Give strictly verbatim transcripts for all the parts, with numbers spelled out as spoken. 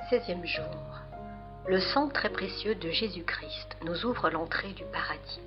seizième jour. Le sang très précieux de Jésus-Christ nous ouvre l'entrée du paradis.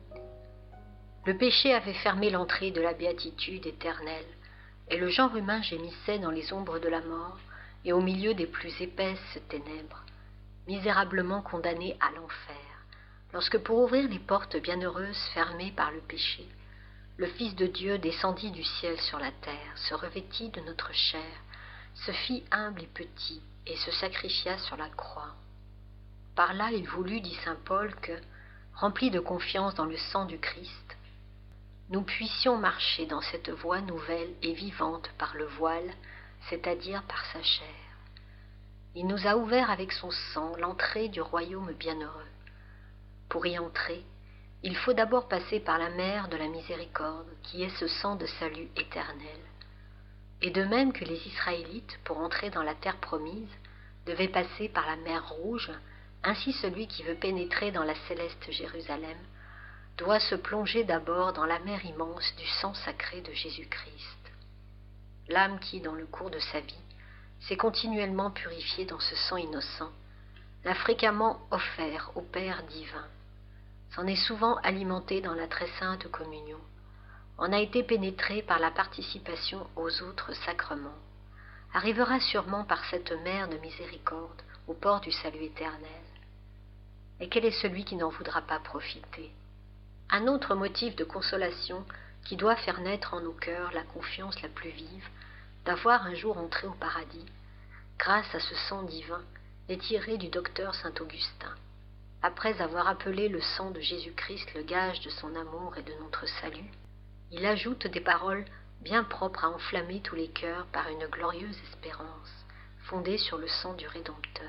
Le péché avait fermé l'entrée de la béatitude éternelle, et le genre humain gémissait dans les ombres de la mort et au milieu des plus épaisses ténèbres, misérablement condamné à l'enfer, lorsque pour ouvrir les portes bienheureuses fermées par le péché, le Fils de Dieu descendit du ciel sur la terre, se revêtit de notre chair, se fit humble et petit, et se sacrifia sur la croix. Par là il voulut, dit saint Paul, que, remplis de confiance dans le sang du Christ, nous puissions marcher dans cette voie nouvelle et vivante par le voile, c'est-à-dire par sa chair. Il nous a ouvert avec son sang l'entrée du royaume bienheureux. Pour y entrer, il faut d'abord passer par la mer de la miséricorde, qui est ce sang de salut éternel. Et de même que les Israélites, pour entrer dans la terre promise, devaient passer par la mer Rouge, ainsi celui qui veut pénétrer dans la céleste Jérusalem doit se plonger d'abord dans la mer immense du sang sacré de Jésus-Christ. L'âme qui, dans le cours de sa vie, s'est continuellement purifiée dans ce sang innocent, l'a fréquemment offert au Père divin, s'en est souvent alimentée dans la très sainte communion, en a été pénétrée par la participation aux autres sacrements, arrivera sûrement par cette mer de miséricorde au port du salut éternel. Et quel est celui qui n'en voudra pas profiter? Un autre motif de consolation qui doit faire naître en nos cœurs la confiance la plus vive d'avoir un jour entré au paradis, grâce à ce sang divin, est tiré du docteur saint Augustin. Après avoir appelé le sang de Jésus-Christ le gage de son amour et de notre salut, il ajoute des paroles bien propres à enflammer tous les cœurs par une glorieuse espérance, fondée sur le sang du Rédempteur.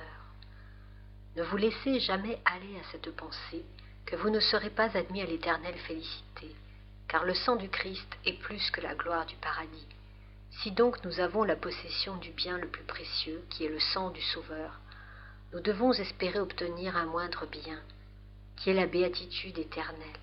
Ne vous laissez jamais aller à cette pensée que vous ne serez pas admis à l'éternelle félicité, car le sang du Christ est plus que la gloire du paradis. Si donc nous avons la possession du bien le plus précieux, qui est le sang du Sauveur, nous devons espérer obtenir un moindre bien, qui est la béatitude éternelle.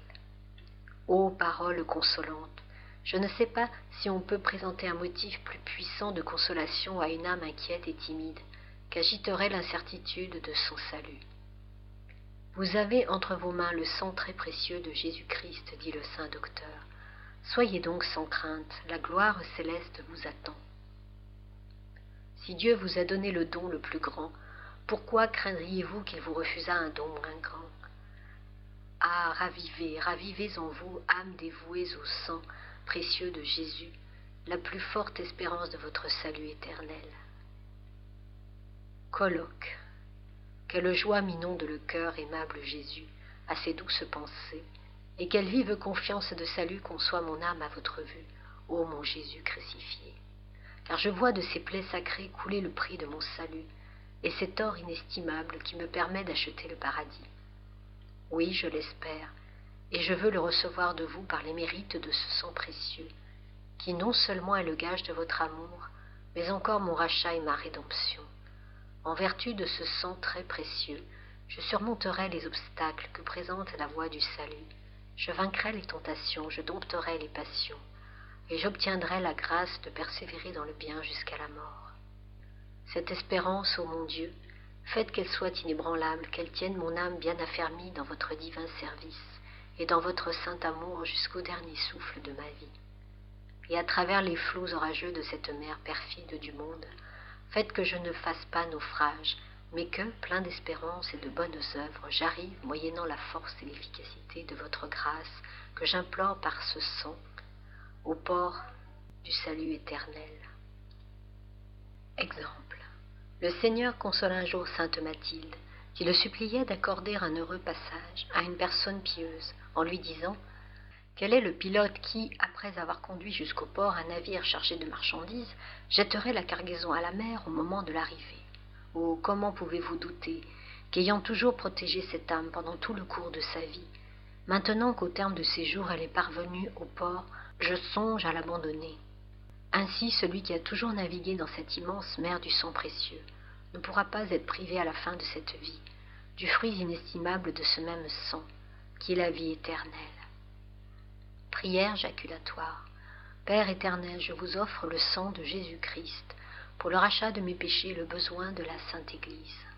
Ô paroles consolantes, je ne sais pas si on peut présenter un motif plus puissant de consolation à une âme inquiète et timide qu'agiterait l'incertitude de son salut. Vous avez entre vos mains le sang très précieux de Jésus-Christ, dit le saint docteur. Soyez donc sans crainte, la gloire céleste vous attend. Si Dieu vous a donné le don le plus grand, pourquoi craindriez-vous qu'il vous refusât un don moins grand? Ah, ravivez, ravivez en vous, âmes dévouées au sang précieux de Jésus, la plus forte espérance de votre salut éternel. Colloque. Quelle joie m'inonde le cœur, aimable Jésus, à ces douces pensées, et quelle vive confiance de salut conçoit mon âme à votre vue, ô mon Jésus crucifié. Car je vois de ces plaies sacrées couler le prix de mon salut, et cet or inestimable qui me permet d'acheter le paradis. Oui, je l'espère, et je veux le recevoir de vous par les mérites de ce sang précieux, qui non seulement est le gage de votre amour, mais encore mon rachat et ma rédemption. En vertu de ce sang très précieux, je surmonterai les obstacles que présente la voie du salut, je vaincrai les tentations, je dompterai les passions, et j'obtiendrai la grâce de persévérer dans le bien jusqu'à la mort. Cette espérance, ô mon Dieu, faites qu'elle soit inébranlable, qu'elle tienne mon âme bien affermie dans votre divin service et dans votre saint amour jusqu'au dernier souffle de ma vie. Et à travers les flots orageux de cette mer perfide du monde, faites que je ne fasse pas naufrage, mais que, plein d'espérance et de bonnes œuvres, j'arrive, moyennant la force et l'efficacité de votre grâce, que j'implore par ce sang, au port du salut éternel. Exemple. Le Seigneur consola un jour sainte Mathilde, qui le suppliait d'accorder un heureux passage à une personne pieuse, en lui disant « Quel est le pilote qui, après avoir conduit jusqu'au port un navire chargé de marchandises, jetterait la cargaison à la mer au moment de l'arrivée? Oh, comment pouvez-vous douter qu'ayant toujours protégé cette âme pendant tout le cours de sa vie, maintenant qu'au terme de ses jours elle est parvenue au port, je songe à l'abandonner. Ainsi, celui qui a toujours navigué dans cette immense mer du sang précieux ne pourra pas être privé à la fin de cette vie du fruit inestimable de ce même sang, qui est la vie éternelle. Prière jaculatoire. Père éternel, je vous offre le sang de Jésus-Christ pour le rachat de mes péchés, le besoin de la Sainte Église.